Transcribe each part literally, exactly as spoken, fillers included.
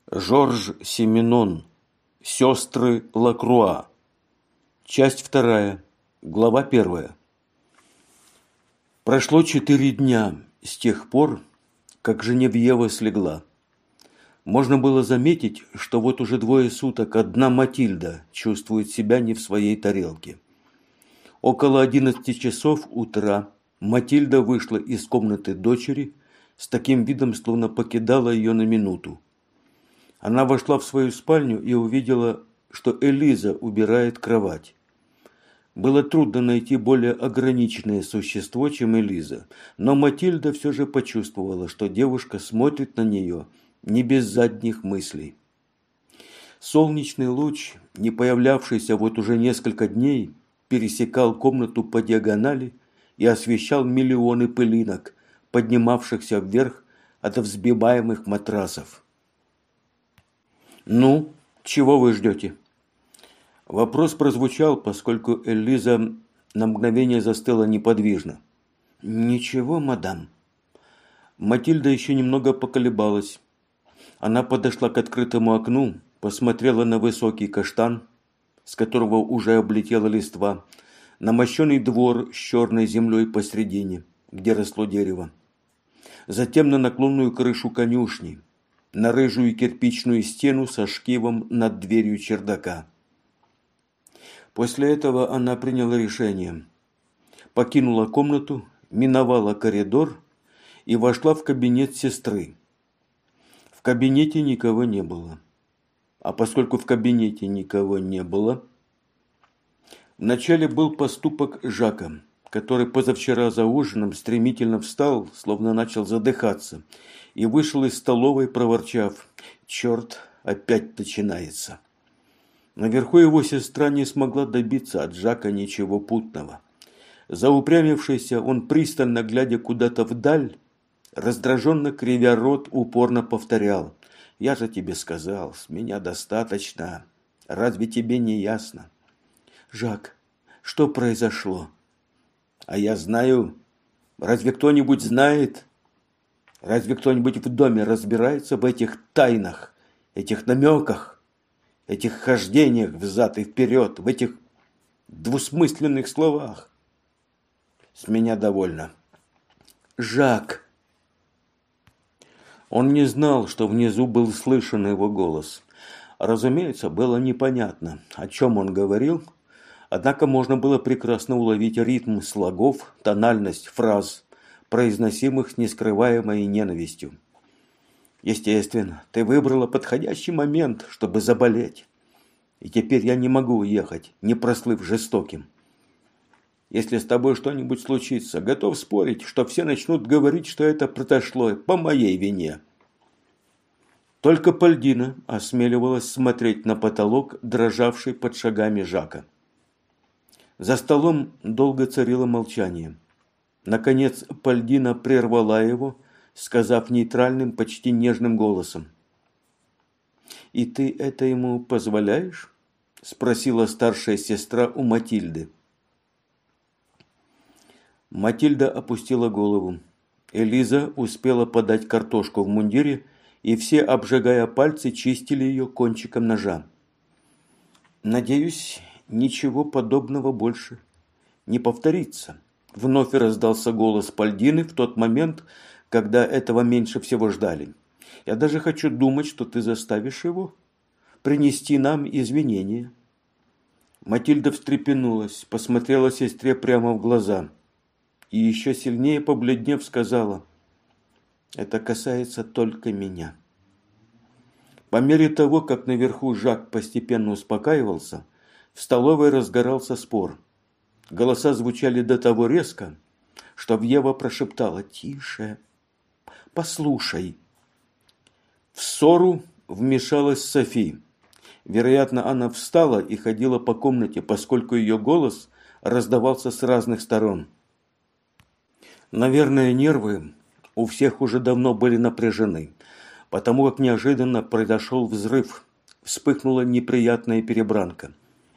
Жорж Сименон. Сестры Лакруа. Часть вторая. Глава первая. Прошло четыре дня с тех пор, как Женевьева слегла. Можно было заметить, что вот уже двое суток одна Матильда чувствует себя не в своей тарелке. Около одиннадцати часов утра Матильда вышла из комнаты дочери с таким видом, словно покидала ее на минуту. Она вошла в свою спальню и увидела, что Элиза убирает кровать. Было трудно найти более ограниченное существо, чем Элиза, но Матильда все же почувствовала, что девушка смотрит на нее не без задних мыслей. Солнечный луч, не появлявшийся вот уже несколько дней, пересекал комнату по диагонали и освещал миллионы пылинок, поднимавшихся вверх от взбиваемых матрасов. «Ну, чего вы ждете?» Вопрос прозвучал, поскольку Элиза на мгновение застыла неподвижно. «Ничего, мадам». Матильда еще немного поколебалась. Она подошла к открытому окну, посмотрела на высокий каштан, с которого уже облетела листва, на мощеный двор с черной землей посредине, где росло дерево. Затем на наклонную крышу конюшни, на рыжую кирпичную стену со шкивом над дверью чердака. После этого она приняла решение. Покинула комнату, миновала коридор и вошла в кабинет сестры. В кабинете никого не было. А поскольку в кабинете никого не было, вначале был поступок Жака, который позавчера за ужином стремительно встал, словно начал задыхаться, и вышел из столовой, проворчав: «Черт, опять начинается». Наверху его сестра не смогла добиться от Жака ничего путного. Заупрямившийся, он, пристально глядя куда-то вдаль, раздраженно кривя рот, упорно повторял: «Я же тебе сказал, с меня достаточно. Разве тебе не ясно?» «Жак, что произошло?» «А я знаю. Разве кто-нибудь знает? Разве кто-нибудь в доме разбирается в этих тайнах, этих намеках, этих хождениях взад и вперед, в этих двусмысленных словах? С меня довольно». «Жак!» Он не знал, что внизу был слышен его голос. Разумеется, было непонятно, о чем он говорил, однако можно было прекрасно уловить ритм слогов, тональность фраз, произносимых с нескрываемой ненавистью. «Естественно, ты выбрала подходящий момент, чтобы заболеть. И теперь я не могу уехать, не прослыв жестоким. Если с тобой что-нибудь случится, готов спорить, что все начнут говорить, что это произошло по моей вине». Только Пальдина осмеливалась смотреть на потолок, дрожавший под шагами Жака. За столом долго царило молчание. Наконец Пальдина прервала его, сказав нейтральным, почти нежным голосом: «И ты это ему позволяешь?» – спросила старшая сестра у Матильды. Матильда опустила голову. Элиза успела подать картошку в мундире, и все, обжигая пальцы, чистили ее кончиком ножа. «Надеюсь, ничего подобного больше не повторится», – вновь раздался голос Пальдины в тот момент, когда этого меньше всего ждали. «Я даже хочу думать, что ты заставишь его принести нам извинения». Матильда встрепенулась, посмотрела сестре прямо в глаза и, еще сильнее побледнев, сказала: «Это касается только меня». По мере того, как наверху Жак постепенно успокаивался, в столовой разгорался спор. Голоса звучали до того резко, что Ева прошептала: «Тише, послушай». В ссору вмешалась Софи. Вероятно, она встала и ходила по комнате, поскольку ее голос раздавался с разных сторон. Наверное, нервы у всех уже давно были напряжены, потому как неожиданно произошел взрыв, вспыхнула неприятная перебранка.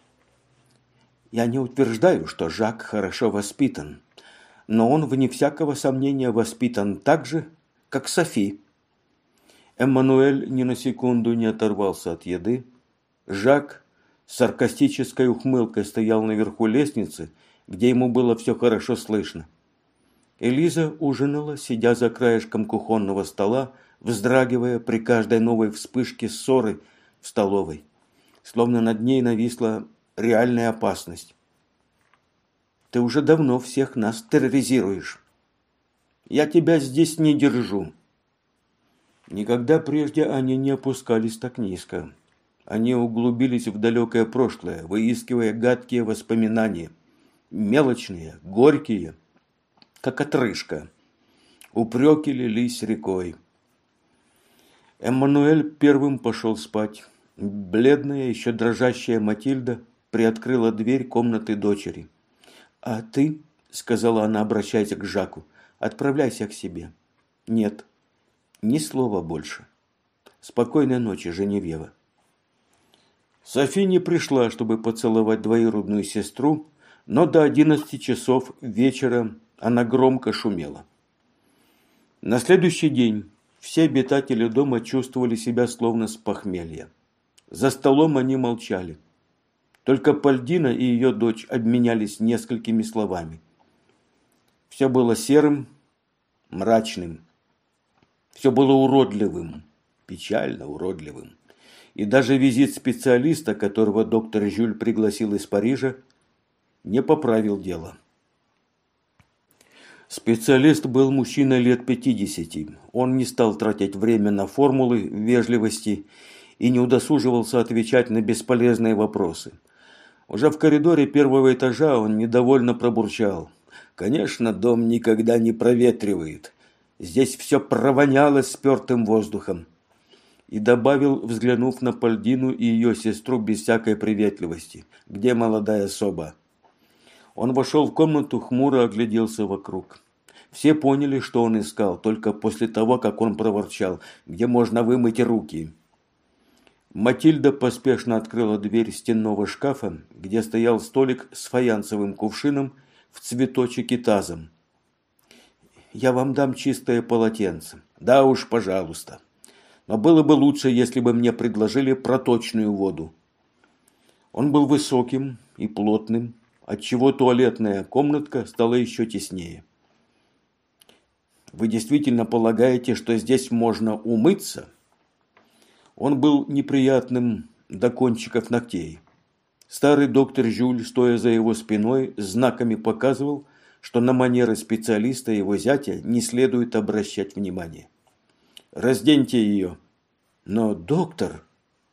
Я не утверждаю, что Жак хорошо воспитан, но он, вне всякого сомнения, воспитан так же, как Софи. Эммануэль ни на секунду не оторвался от еды. Жак с саркастической ухмылкой стоял наверху лестницы, где ему было все хорошо слышно. Элиза ужинала, сидя за краешком кухонного стола, вздрагивая при каждой новой вспышке ссоры в столовой, словно над ней нависла реальная опасность. «Ты уже давно всех нас терроризируешь. Я тебя здесь не держу». Никогда прежде они не опускались так низко. Они углубились в далекое прошлое, выискивая гадкие воспоминания, мелочные, горькие, как отрыжка. Упреки лились рекой. Эммануэль первым пошел спать. Бледная, еще дрожащая Матильда приоткрыла дверь комнаты дочери. «А ты, — сказала она, обращаясь к Жаку, — отправляйся к себе». «Нет, ни слова больше. Спокойной ночи, Женевьева». Софи не пришла, чтобы поцеловать двоюродную сестру, но до одиннадцати часов вечера она громко шумела. На следующий день все обитатели дома чувствовали себя словно с похмелья. За столом они молчали. Только Пальдина и ее дочь обменялись несколькими словами. Все было серым, мрачным. Все было уродливым, печально уродливым. И даже визит специалиста, которого доктор Жюль пригласил из Парижа, не поправил дело. Специалист был мужчиной лет пятидесяти. Он не стал тратить время на формулы вежливости и не удосуживался отвечать на бесполезные вопросы. Уже в коридоре первого этажа он недовольно пробурчал. «Конечно, дом никогда не проветривает. Здесь все провоняло спертым воздухом». И добавил, взглянув на Пальдину и ее сестру без всякой приветливости: «Где молодая особа?» Он вошел в комнату, хмуро огляделся вокруг. Все поняли, что он искал, только после того, как он проворчал: «Где можно вымыть руки?» Матильда поспешно открыла дверь стенного шкафа, где стоял столик с фаянсовым кувшином в цветочек и тазом. «Я вам дам чистое полотенце». «Да уж, пожалуйста. Но было бы лучше, если бы мне предложили проточную воду». Он был высоким и плотным, отчего туалетная комнатка стала еще теснее. «Вы действительно полагаете, что здесь можно умыться?» Он был неприятным до кончиков ногтей. Старый доктор Жюль, стоя за его спиной, знаками показывал, что на манеры специалиста его зятя не следует обращать внимания. «Разденьте ее». «Но, доктор...»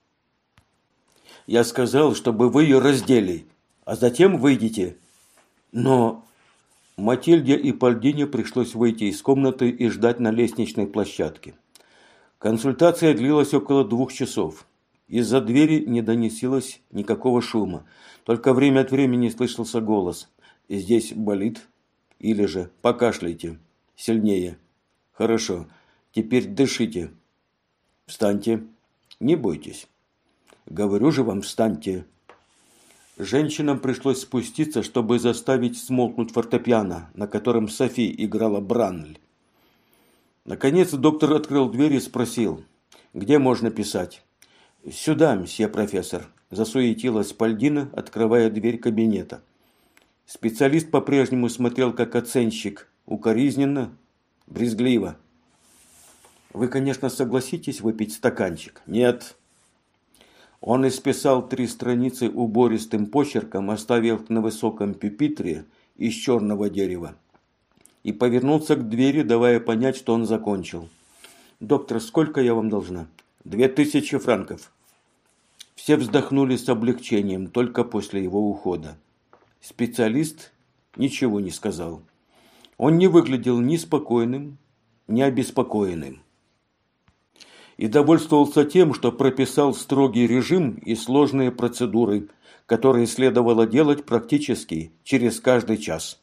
«Я сказал, чтобы вы ее раздели, а затем выйдете». «Но...» Матильде и Пальдине пришлось выйти из комнаты и ждать на лестничной площадке. Консультация длилась около двух часов. Из-за двери не доносилось никакого шума. Только время от времени слышался голос. «Здесь болит?» Или же «Покашляйте. Сильнее». «Хорошо. Теперь дышите. Встаньте. Не бойтесь». «Говорю же вам, встаньте». Женщинам пришлось спуститься, чтобы заставить смолкнуть фортепиано, на котором Софи играла Бранль. Наконец доктор открыл дверь и спросил: «Где можно писать?» «Сюда, мсье профессор», – засуетилась Пальдина, открывая дверь кабинета. Специалист по-прежнему смотрел как оценщик, укоризненно, брезгливо. «Вы, конечно, согласитесь выпить стаканчик?» «Нет». Он исписал три страницы убористым почерком, оставив их на высоком пюпитре из черного дерева, и повернулся к двери, давая понять, что он закончил. «Доктор, сколько я вам должна?» «Две тысячи франков». Все вздохнули с облегчением только после его ухода. Специалист ничего не сказал. Он не выглядел ни спокойным, ни обеспокоенным. И довольствовался тем, что прописал строгий режим и сложные процедуры, которые следовало делать практически через каждый час.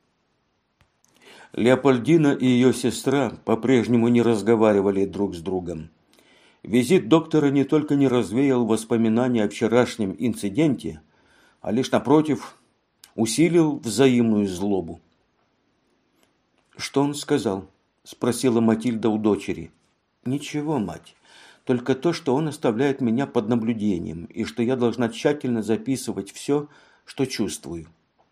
Леопольдина и ее сестра по-прежнему не разговаривали друг с другом. Визит доктора не только не развеял воспоминания о вчерашнем инциденте, а лишь, напротив, усилил взаимную злобу. «Что он сказал?» – спросила Матильда у дочери. «Ничего, мать. Только то, что он оставляет меня под наблюдением, и что я должна тщательно записывать все, что чувствую.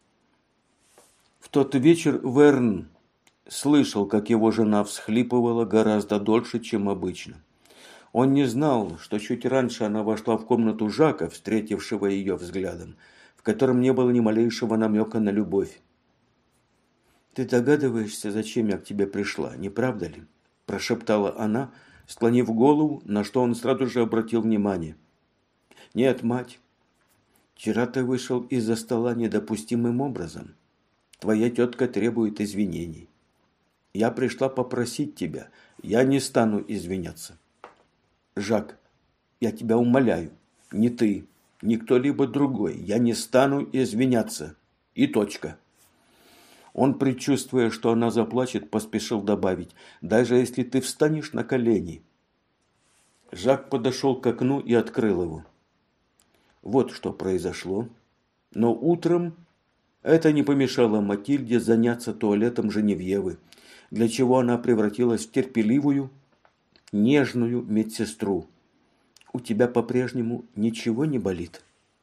В тот вечер Верн слышал, как его жена всхлипывала гораздо дольше, чем обычно. Он не знал, что чуть раньше она вошла в комнату Жака, встретившего ее взглядом, в котором не было ни малейшего намека на любовь. «Ты догадываешься, зачем я к тебе пришла, не правда ли?» – прошептала она, склонив голову, на что он сразу же обратил внимание. «Нет, мать, вчера ты вышел из-за стола недопустимым образом. Твоя тетка требует извинений. Я пришла попросить тебя, я не стану извиняться. Жак, я тебя умоляю, не ты, ни кто-либо другой, я не стану извиняться. И точка». Он, предчувствуя, что она заплачет, поспешил добавить: «Даже если ты встанешь на колени». Жак подошел к окну и открыл его. Вот что произошло. Но утром это не помешало Матильде заняться туалетом Женевьевы, для чего она превратилась в терпеливую, нежную медсестру. «У тебя по-прежнему ничего не болит?»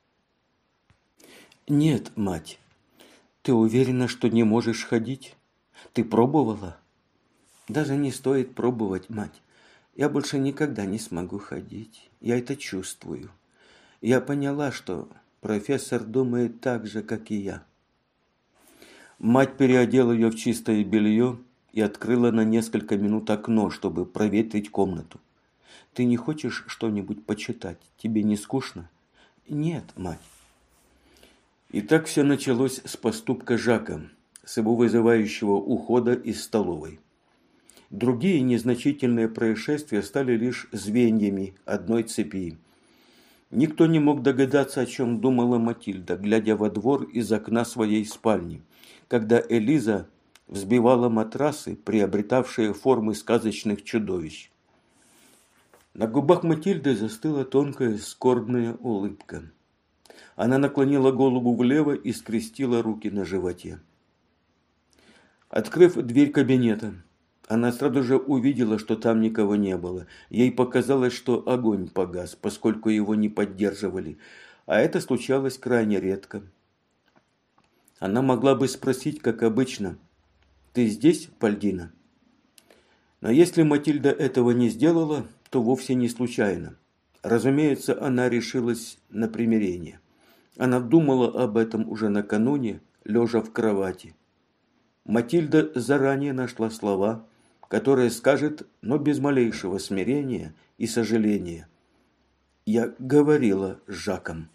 «Нет, мать. Ты уверена, что не можешь ходить? Ты пробовала?» «Даже не стоит пробовать, мать. Я больше никогда не смогу ходить. Я это чувствую. Я поняла, что профессор думает так же, как и я». Мать переодела ее в чистое белье и открыла на несколько минут окно, чтобы проветрить комнату. «Ты не хочешь что-нибудь почитать? Тебе не скучно?» «Нет, мать». И так все началось с поступка Жака, с его вызывающего ухода из столовой. Другие незначительные происшествия стали лишь звеньями одной цепи. Никто не мог догадаться, о чем думала Матильда, глядя во двор из окна своей спальни, когда Элиза взбивала матрасы, приобретавшие формы сказочных чудовищ. На губах Матильды застыла тонкая скорбная улыбка. Она наклонила голову влево и скрестила руки на животе. Открыв дверь кабинета, она сразу же увидела, что там никого не было. Ей показалось, что огонь погас, поскольку его не поддерживали, а это случалось крайне редко. Она могла бы спросить, как обычно: «Ты здесь, Пальдина?» Но если Матильда этого не сделала, то вовсе не случайно. Разумеется, она решилась на примирение. Она думала об этом уже накануне, лежа в кровати. Матильда заранее нашла слова, которые скажет, но без малейшего смирения и сожаления: «Я говорила с Жаком».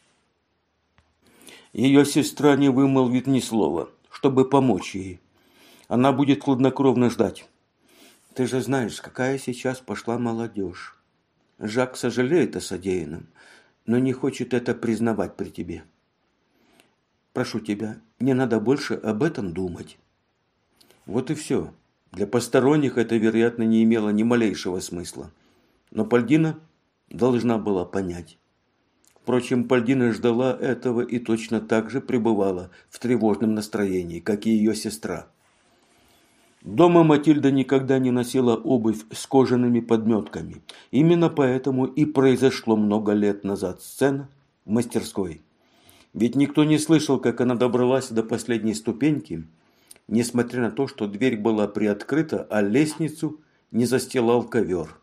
Ее сестра не вымолвит ни слова, чтобы помочь ей. Она будет хладнокровно ждать. «Ты же знаешь, какая сейчас пошла молодежь. Жак сожалеет о содеянном, но не хочет это признавать при тебе. Прошу тебя, не надо больше об этом думать». Вот и все. Для посторонних это, вероятно, не имело ни малейшего смысла. Но Пальдина должна была понять. Впрочем, Пальдина ждала этого и точно так же пребывала в тревожном настроении, как и ее сестра. Дома Матильда никогда не носила обувь с кожаными подметками. Именно поэтому и произошло много лет назад сцена в мастерской. Ведь никто не слышал, как она добралась до последней ступеньки, несмотря на то, что дверь была приоткрыта, а лестницу не застилал ковер.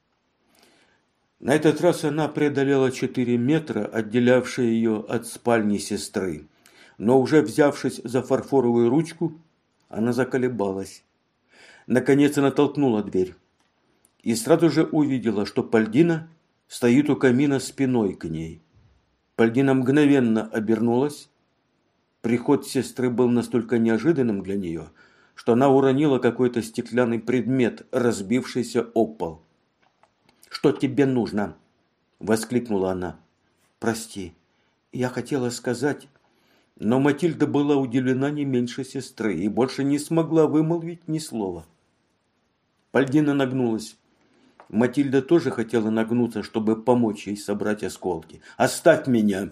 На этот раз она преодолела четыре метра, отделявшие ее от спальни сестры. Но уже взявшись за фарфоровую ручку, она заколебалась. Наконец она толкнула дверь и сразу же увидела, что Пальдина стоит у камина спиной к ней. Пальдина мгновенно обернулась. Приход сестры был настолько неожиданным для нее, что она уронила какой-то стеклянный предмет, разбившийся об пол. «Что тебе нужно?» – воскликнула она. «Прости, я хотела сказать...» Но Матильда была удивлена не меньше сестры и больше не смогла вымолвить ни слова. Пальдина нагнулась. Матильда тоже хотела нагнуться, чтобы помочь ей собрать осколки. «Оставь меня!»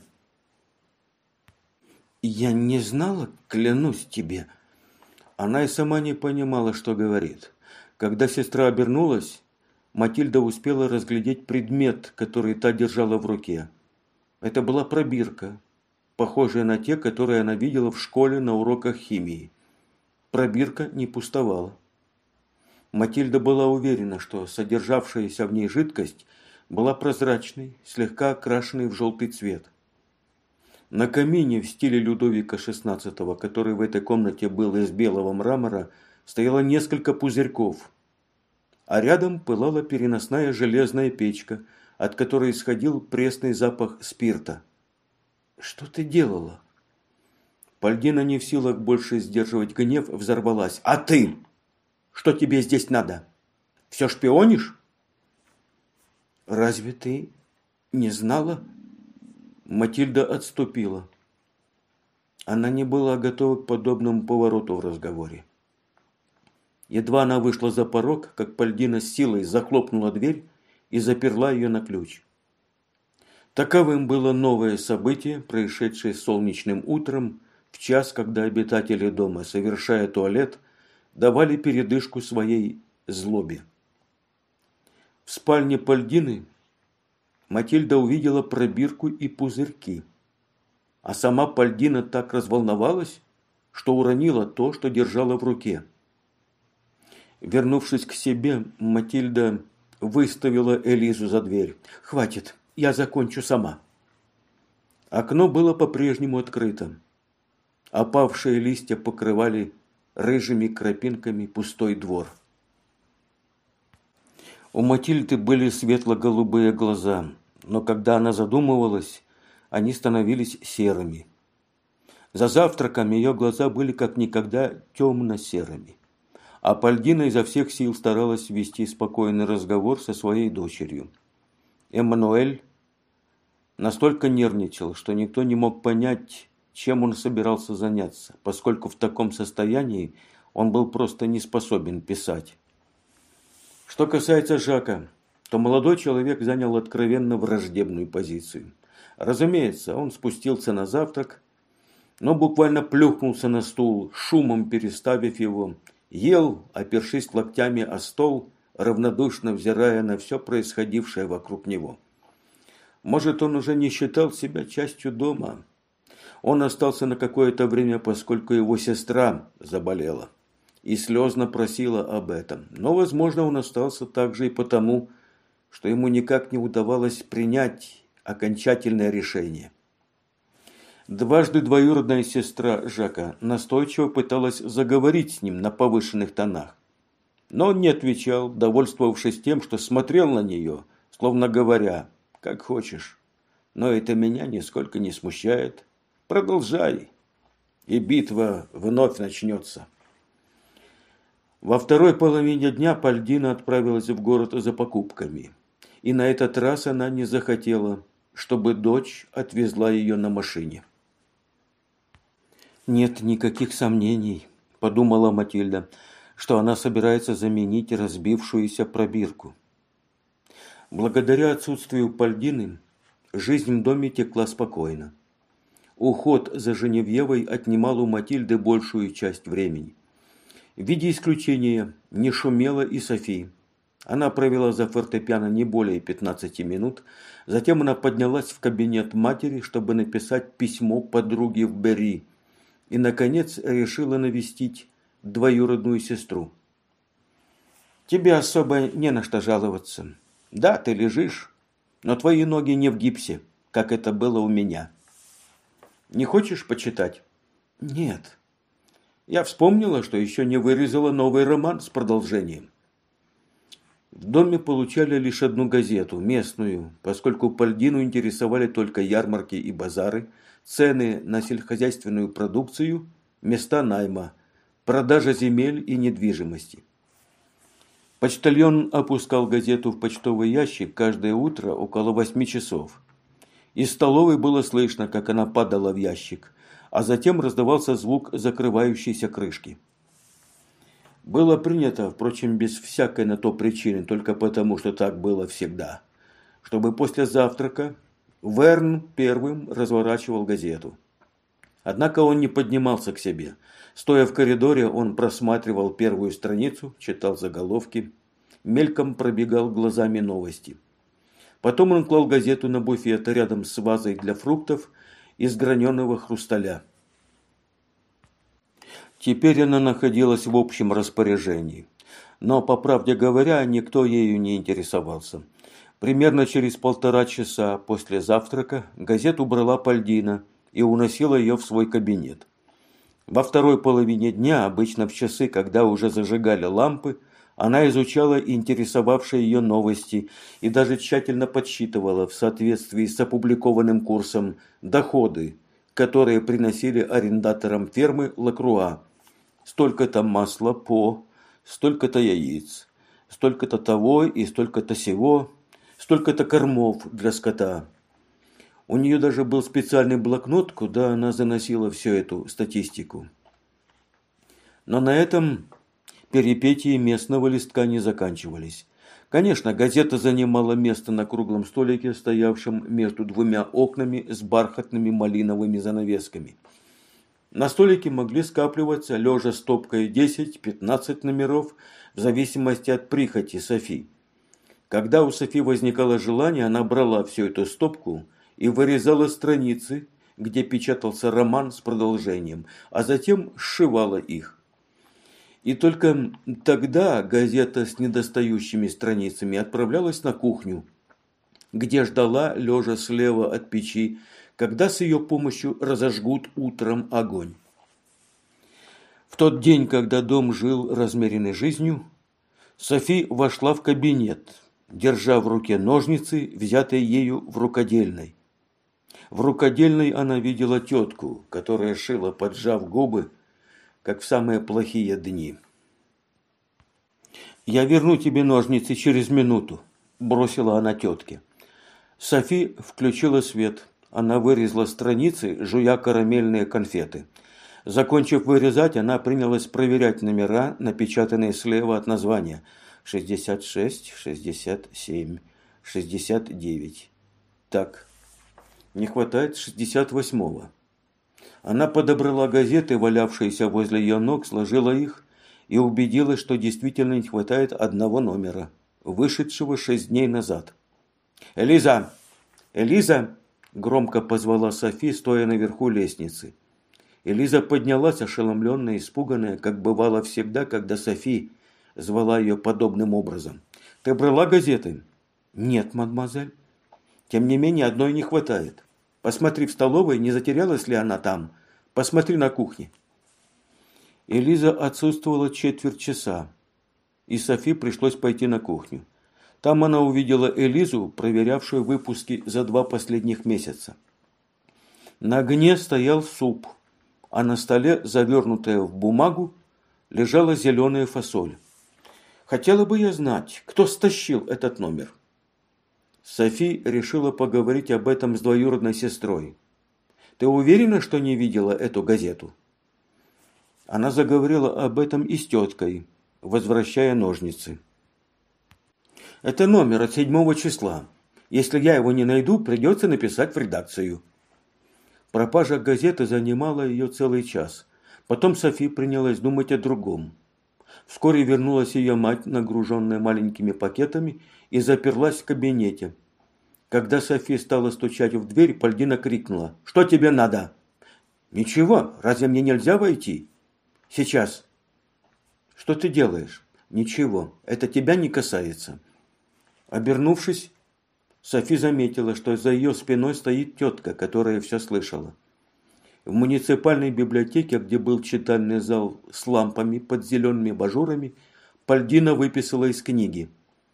«Я не знала, клянусь тебе». Она и сама не понимала, что говорит. Когда сестра обернулась, Матильда успела разглядеть предмет, который та держала в руке. Это была пробирка, похожая на те, которые она видела в школе на уроках химии. Пробирка не пустовала. Матильда была уверена, что содержавшаяся в ней жидкость была прозрачной, слегка окрашенной в желтый цвет. На камине в стиле Людовика шестнадцатого, который в этой комнате был из белого мрамора, стояло несколько пузырьков, а рядом пылала переносная железная печка, от которой исходил пресный запах спирта. «Что ты делала?» Пальдина, не в силах больше сдерживать гнев, взорвалась. «А ты? Что тебе здесь надо? Все шпионишь?» «Разве ты не знала?» Матильда отступила. Она не была готова к подобному повороту в разговоре. Едва она вышла за порог, как Пальдина с силой захлопнула дверь и заперла ее на ключ. Таковым было новое событие, происшедшее солнечным утром, в час, когда обитатели дома, совершая туалет, давали передышку своей злобе. В спальне Пальдины Матильда увидела пробирку и пузырьки, а сама Пальдина так разволновалась, что уронила то, что держала в руке. Вернувшись к себе, Матильда выставила Элизу за дверь. «Хватит, я закончу сама». Окно было по-прежнему открыто. Опавшие листья покрывали рыжими крапинками пустой двор. У Матильды были светло-голубые глаза, но когда она задумывалась, они становились серыми. За завтраком ее глаза были как никогда темно-серыми. А Пальдина изо всех сил старалась вести спокойный разговор со своей дочерью. Эммануэль настолько нервничал, что никто не мог понять, чем он собирался заняться, поскольку в таком состоянии он был просто не способен писать. Что касается Жака, то молодой человек занял откровенно враждебную позицию. Разумеется, он спустился на завтрак, но буквально плюхнулся на стул, шумом переставив его, ел, опершись локтями о стол, равнодушно взирая на все происходившее вокруг него. Может, он уже не считал себя частью дома. Он остался на какое-то время, поскольку его сестра заболела и слезно просила об этом. Но, возможно, он остался также и потому, что ему никак не удавалось принять окончательное решение. Дважды двоюродная сестра Жака настойчиво пыталась заговорить с ним на повышенных тонах. Но он не отвечал, довольствовавшись тем, что смотрел на нее, словно говоря: «Как хочешь, но это меня нисколько не смущает. Продолжай, и битва вновь начнется». Во второй половине дня Пальдина отправилась в город за покупками. И на этот раз она не захотела, чтобы дочь отвезла ее на машине. «Нет никаких сомнений», – подумала Матильда, что она собирается заменить разбившуюся пробирку. Благодаря отсутствию Пальдины жизнь в доме текла спокойно. Уход за Женевьевой отнимал у Матильды большую часть времени. В виде исключения не шумела и Софи. Она провела за фортепиано не более пятнадцати минут, затем она поднялась в кабинет матери, чтобы написать письмо подруге в Берри, и, наконец, решила навестить двоюродную сестру. «Тебе особо не на что жаловаться. Да, ты лежишь, но твои ноги не в гипсе, как это было у меня. Не хочешь почитать?» «Нет». Я вспомнила, что еще не вырезала новый роман с продолжением. В доме получали лишь одну газету, местную, поскольку Пальдину интересовали только ярмарки и базары, цены на сельскохозяйственную продукцию, места найма, продажа земель и недвижимости. Почтальон опускал газету в почтовый ящик каждое утро около восьми часов. Из столовой было слышно, как она падала в ящик, а затем раздавался звук закрывающейся крышки. Было принято, впрочем, без всякой на то причины, только потому, что так было всегда, чтобы после завтрака Верн первым разворачивал газету. Однако он не поднимался к себе. Стоя в коридоре, он просматривал первую страницу, читал заголовки, мельком пробегал глазами новости. Потом он клал газету на буфет рядом с вазой для фруктов из граненого хрусталя. Теперь она находилась в общем распоряжении. Но, по правде говоря, никто ею не интересовался. Примерно через полтора часа после завтрака газету брала Пальдина и уносила ее в свой кабинет. Во второй половине дня, обычно в часы, когда уже зажигали лампы, она изучала интересовавшие ее новости и даже тщательно подсчитывала в соответствии с опубликованным курсом доходы, которые приносили арендаторам фермы Лакруа. Столько-то масла по, столько-то яиц, столько-то того и столько-то сего, столько-то кормов для скота. У нее даже был специальный блокнот, куда она заносила всю эту статистику. Но на этом перипетии местного листка не заканчивались. Конечно, газета занимала место на круглом столике, стоявшем между двумя окнами с бархатными малиновыми занавесками. На столике могли скапливаться, лежа стопкой, десять-пятнадцать номеров, в зависимости от прихоти Софи. Когда у Софи возникало желание, она брала всю эту стопку и вырезала страницы, где печатался роман с продолжением, а затем сшивала их. И только тогда газета с недостающими страницами отправлялась на кухню, где ждала, лежа слева от печи, когда с ее помощью разожгут утром огонь. В тот день, когда дом жил размеренной жизнью, Софи вошла в кабинет, держа в руке ножницы, взятые ею в рукодельной. В рукодельной она видела тетку, которая шила, поджав губы, как в самые плохие дни. «Я верну тебе ножницы через минуту», – бросила она тетке. Софи включила свет. Она вырезала страницы, жуя карамельные конфеты. Закончив вырезать, она принялась проверять номера, напечатанные слева от названия. шестьдесят шесть, шестьдесят семь, шестьдесят девять. Так, не хватает шестьдесят восьмого. Она подобрала газеты, валявшиеся возле ее ног, сложила их и убедилась, что действительно не хватает одного номера, вышедшего шесть дней назад. «Элиза! Элиза!» – громко позвала Софи, стоя наверху лестницы. Элиза поднялась, ошеломленная, испуганная, как бывало всегда, когда Софи звала ее подобным образом. «Ты брала газеты?» «Нет, мадемуазель. Тем не менее, одной не хватает. Посмотри в столовой, не затерялась ли она там. Посмотри на кухне». Элиза отсутствовала четверть часа, и Софи пришлось пойти на кухню. Там она увидела Элизу, проверявшую выпуски за два последних месяца. На огне стоял суп, а на столе, завернутая в бумагу, лежала зеленая фасоль. «Хотела бы я знать, кто стащил этот номер». Софи решила поговорить об этом с двоюродной сестрой. «Ты уверена, что не видела эту газету?» Она заговорила об этом и с теткой, возвращая ножницы. «Это номер от седьмого числа. Если я его не найду, придется написать в редакцию». Пропажа газеты занимала ее целый час. Потом Софи принялась думать о другом. Вскоре вернулась ее мать, нагруженная маленькими пакетами, и заперлась в кабинете. Когда Софи стала стучать в дверь, Пальдина крикнула: «Что тебе надо?» «Ничего, разве мне нельзя войти?» «Сейчас». «Что ты делаешь?» «Ничего, это тебя не касается». Обернувшись, Софи заметила, что за ее спиной стоит тетка, которая все слышала. В муниципальной библиотеке, где был читальный зал с лампами под зелеными абажурами, Пальдина выписала из книги: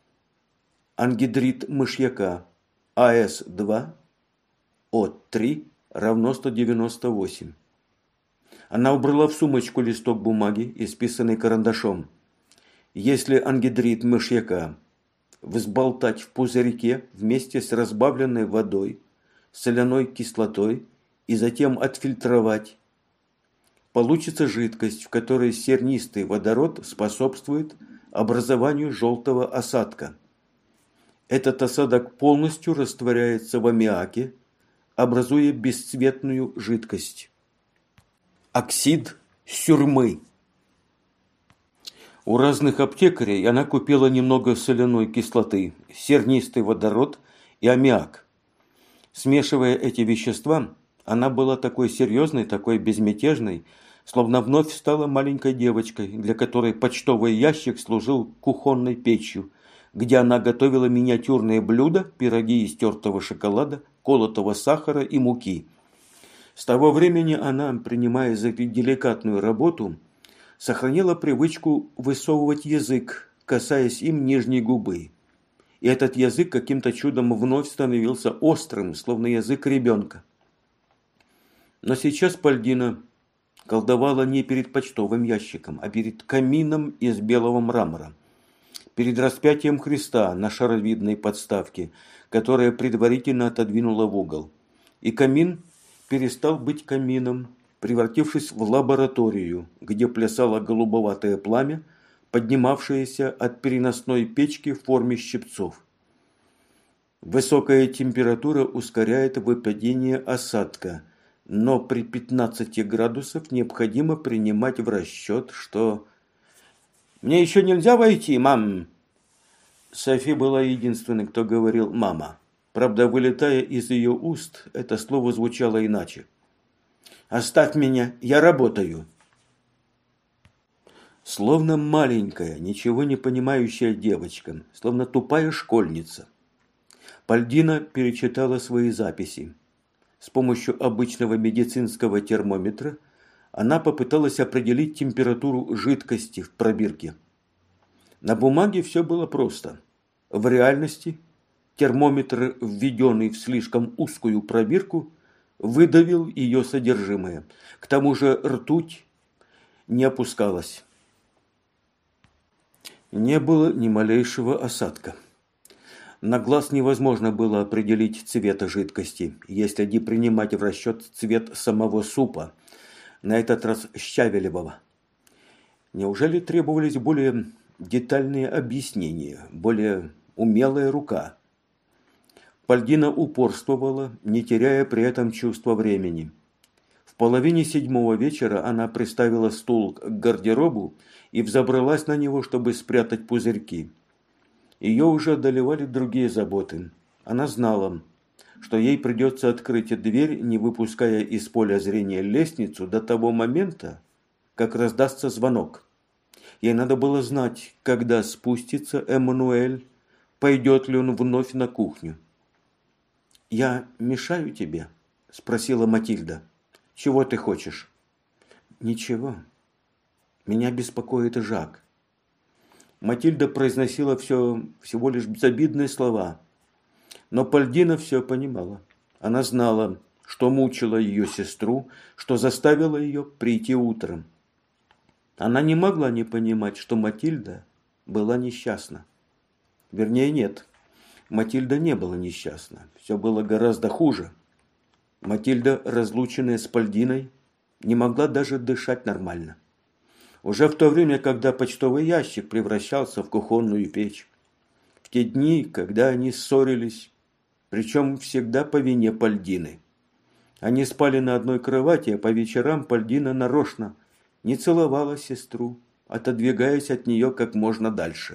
ангидрид мышьяка А С два О три равно сто девяносто восемь. Она убрала в сумочку листок бумаги, исписанный карандашом. Если ангидрид мышьяка взболтать в пузырьке вместе с разбавленной водой, соляной кислотой и затем отфильтровать, получится жидкость, в которой сернистый водород способствует образованию желтого осадка. Этот осадок полностью растворяется в аммиаке, образуя бесцветную жидкость. Оксид сюрмы. У разных аптекарей она купила немного соляной кислоты, сернистый водород и аммиак. Смешивая эти вещества, она была такой серьезной, такой безмятежной, словно вновь стала маленькой девочкой, для которой почтовый ящик служил кухонной печью, где она готовила миниатюрные блюда, пироги из тертого шоколада, колотого сахара и муки. С того времени она, принимая за деликатную работу, сохранила привычку высовывать язык, касаясь им нижней губы. И этот язык каким-то чудом вновь становился острым, словно язык ребенка. Но сейчас Пальдина колдовала не перед почтовым ящиком, а перед камином из белого мрамора, перед распятием Христа на шаровидной подставке, которая предварительно отодвинула в угол. И камин перестал быть камином, превратившись в лабораторию, где плясало голубоватое пламя, поднимавшееся от переносной печки в форме щипцов. Высокая температура ускоряет выпадение осадка, но при пятнадцати градусах необходимо принимать в расчет, что... «Мне еще нельзя войти, мам?» Софи была единственной, кто говорил «мама». Правда, вылетая из ее уст, это слово звучало иначе. «Оставь меня, я работаю». Словно маленькая, ничего не понимающая девочка, словно тупая школьница. Пальдина перечитала свои записи. С помощью обычного медицинского термометра она попыталась определить температуру жидкости в пробирке. На бумаге все было просто. В реальности термометр, введенный в слишком узкую пробирку, выдавил ее содержимое. К тому же ртуть не опускалась. Не было ни малейшего осадка. На глаз невозможно было определить цвет жидкости, если не принимать в расчет цвет самого супа, на этот раз щавелевого. Неужели требовались более детальные объяснения, более умелая рука? Пальдина упорствовала, не теряя при этом чувства времени. В половине седьмого вечера она приставила стул к гардеробу и взобралась на него, чтобы спрятать пузырьки. Ее уже одолевали другие заботы. Она знала, что ей придется открыть дверь, не выпуская из поля зрения лестницу до того момента, как раздастся звонок. Ей надо было знать, когда спустится Эммануэль, пойдет ли он вновь на кухню. «Я мешаю тебе?» – спросила Матильда. «Чего ты хочешь?» «Ничего. Меня беспокоит Жак». Матильда произносила все, всего лишь безобидные слова. Но Пальдина все понимала. Она знала, что мучила ее сестру, что заставило ее прийти утром. Она не могла не понимать, что Матильда была несчастна. Вернее, нет. Матильда не была несчастна. Все было гораздо хуже. Матильда, разлученная с Пальдиной, не могла даже дышать нормально. Уже в то время, когда почтовый ящик превращался в кухонную печь. В те дни, когда они ссорились, причем всегда по вине Пальдины. Они спали на одной кровати, а по вечерам Пальдина нарочно не целовала сестру, отодвигаясь от нее как можно дальше.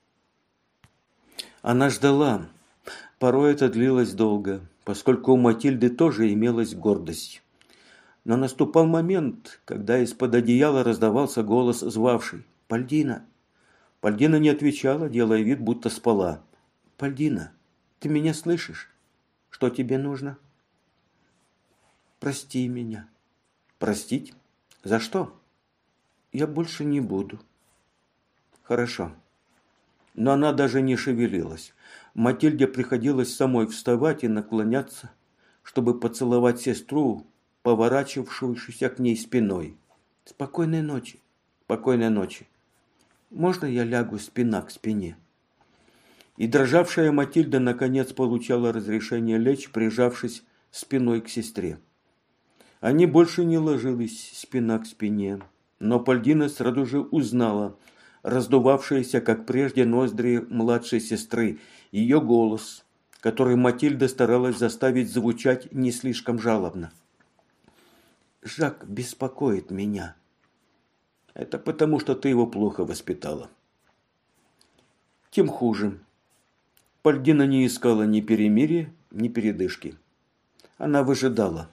Она ждала. Порой это длилось долго, поскольку у Матильды тоже имелась гордость. Но наступал момент, когда из-под одеяла раздавался голос, звавший «Пальдина». Пальдина не отвечала, делая вид, будто спала. «Пальдина, ты меня слышишь? Что тебе нужно?» «Прости меня». «Простить? За что?» «Я больше не буду». «Хорошо». Но она даже не шевелилась. Матильде приходилось самой вставать и наклоняться, чтобы поцеловать сестру, поворачивавшуюся к ней спиной. «Спокойной ночи, спокойной ночи. Можно я лягу спина к спине?» И дрожавшая Матильда наконец получала разрешение лечь, прижавшись спиной к сестре. Они больше не ложились спина к спине, но Пальдина сразу же узнала раздувавшиеся, как прежде, ноздри младшей сестры, ее голос, который Матильда старалась заставить звучать не слишком жалобно. «Жак беспокоит меня». Это потому, что ты его плохо воспитала. Тем хуже. Пальдина не искала ни перемирия, ни передышки. Она выжидала.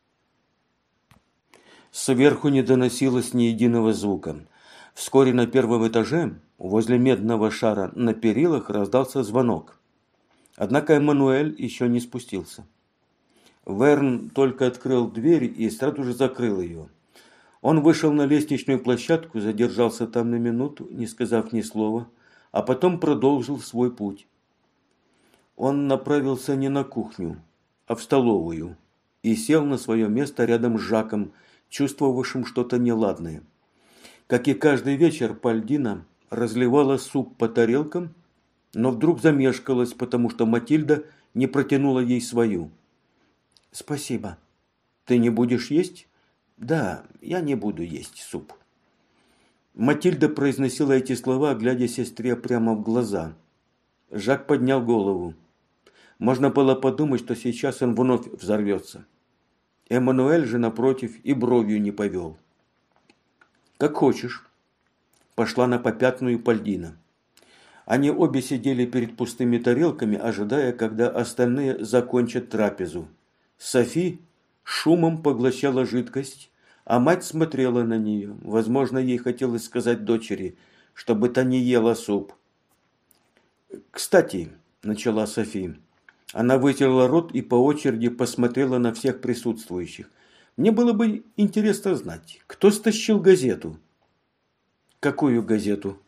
Сверху не доносилось ни единого звука. Вскоре на первом этаже, возле медного шара на перилах, раздался звонок. Однако Эммануэль еще не спустился. Верн только открыл дверь и сразу же закрыл ее. Он вышел на лестничную площадку, задержался там на минуту, не сказав ни слова, а потом продолжил свой путь. Он направился не на кухню, а в столовую, и сел на свое место рядом с Жаком, чувствовавшим что-то неладное. Как и каждый вечер, Пальдина разливала суп по тарелкам, но вдруг замешкалась, потому что Матильда не протянула ей свою. «Спасибо. Ты не будешь есть?» «Да, я не буду есть суп». Матильда произносила эти слова, глядя сестре прямо в глаза. Жак поднял голову. Можно было подумать, что сейчас он вновь взорвется. Эммануэль же, напротив, и бровью не повел. «Как хочешь», – пошла на попятную Пальдина. Они обе сидели перед пустыми тарелками, ожидая, когда остальные закончат трапезу. Софи шумом поглощала жидкость, а мать смотрела на нее. Возможно, ей хотелось сказать дочери, чтобы та не ела суп. «Кстати», – начала Софи. Она вытерла рот и по очереди посмотрела на всех присутствующих. «Мне было бы интересно знать, кто стащил газету?» «Какую газету?»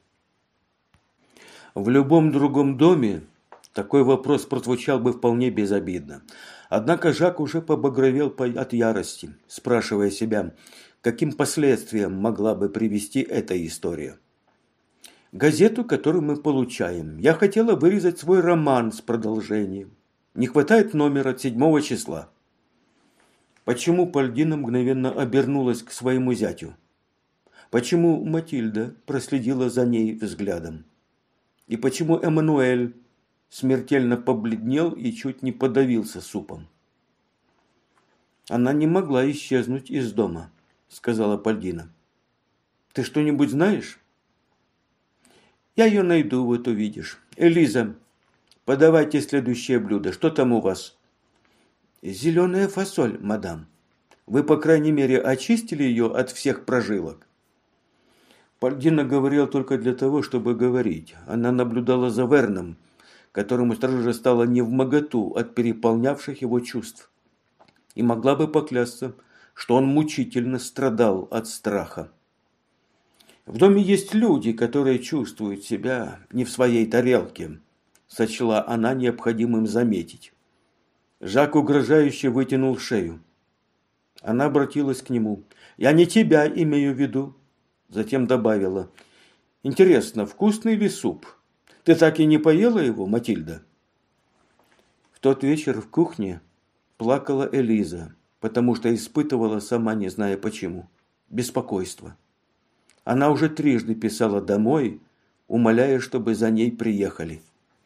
В любом другом доме такой вопрос прозвучал бы вполне безобидно. Однако Жак уже побагровел от ярости, спрашивая себя, каким последствиям могла бы привести эта история. «Газету, которую мы получаем. Я хотела вырезать свой роман с продолжением. Не хватает номера от седьмого числа». Почему Пальдина мгновенно обернулась к своему зятю? Почему Матильда проследила за ней взглядом? И почему Эммануэль смертельно побледнел и чуть не подавился супом? «Она не могла исчезнуть из дома», – сказала Пальдина. «Ты что-нибудь знаешь?» «Я ее найду, вот увидишь. Элиза, подавайте следующее блюдо. Что там у вас?» «Зеленая фасоль, мадам. Вы, по крайней мере, очистили ее от всех прожилок?» Пальдина говорила только для того, чтобы говорить. Она наблюдала за Верном, которому сразу же стало невмоготу от переполнявших его чувств. И могла бы поклясться, что он мучительно страдал от страха. «В доме есть люди, которые чувствуют себя не в своей тарелке», сочла она необходимым заметить. Жак угрожающе вытянул шею. Она обратилась к нему. «Я не тебя имею в виду». Затем добавила. «Интересно, вкусный ли суп? Ты так и не поела его, Матильда?» В тот вечер в кухне плакала Элиза, потому что испытывала, сама не зная почему, беспокойство. Она уже трижды писала домой, умоляя, чтобы за ней приехали.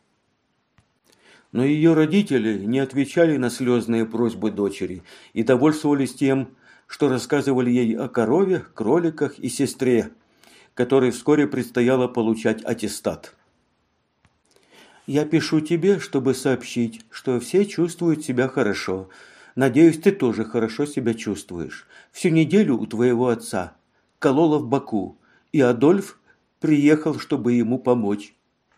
Но ее родители не отвечали на слезные просьбы дочери и довольствовались тем, что рассказывали ей о корове, кроликах и сестре, которой вскоре предстояло получать аттестат. «Я пишу тебе, чтобы сообщить, что все чувствуют себя хорошо. Надеюсь, ты тоже хорошо себя чувствуешь. Всю неделю у твоего отца кололо в боку, и Адольф приехал, чтобы ему помочь».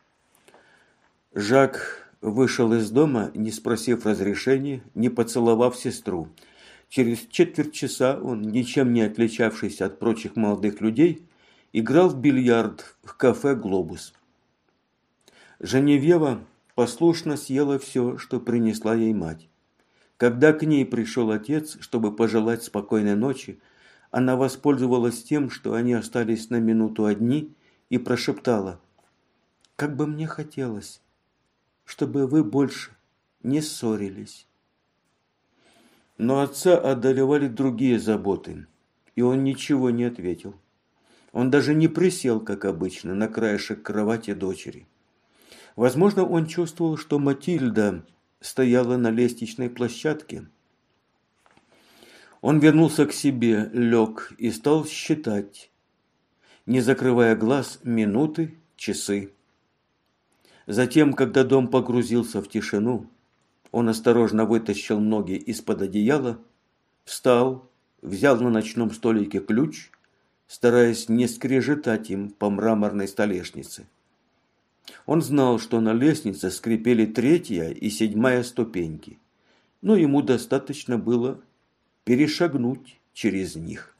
Жак вышел из дома, не спросив разрешения, не поцеловав сестру. Через четверть часа он, ничем не отличавшийся от прочих молодых людей, играл в бильярд в кафе «Глобус». Женевьева послушно съела все, что принесла ей мать. Когда к ней пришел отец, чтобы пожелать спокойной ночи, она воспользовалась тем, что они остались на минуту одни, и прошептала: «Как бы мне хотелось, чтобы вы больше не ссорились». Но отца одолевали другие заботы, и он ничего не ответил. Он даже не присел, как обычно, на краешек кровати дочери. Возможно, он чувствовал, что Матильда стояла на лестничной площадке. Он вернулся к себе, лег и стал считать. не закрывая глаз минуты, часы. Затем, когда дом погрузился в тишину, он осторожно вытащил ноги из-под одеяла, встал, взял на ночном столике ключ, стараясь не скрежетать им по мраморной столешнице. Он знал, что на лестнице скрипели третья и седьмая ступеньки, но ему достаточно было перешагнуть через них.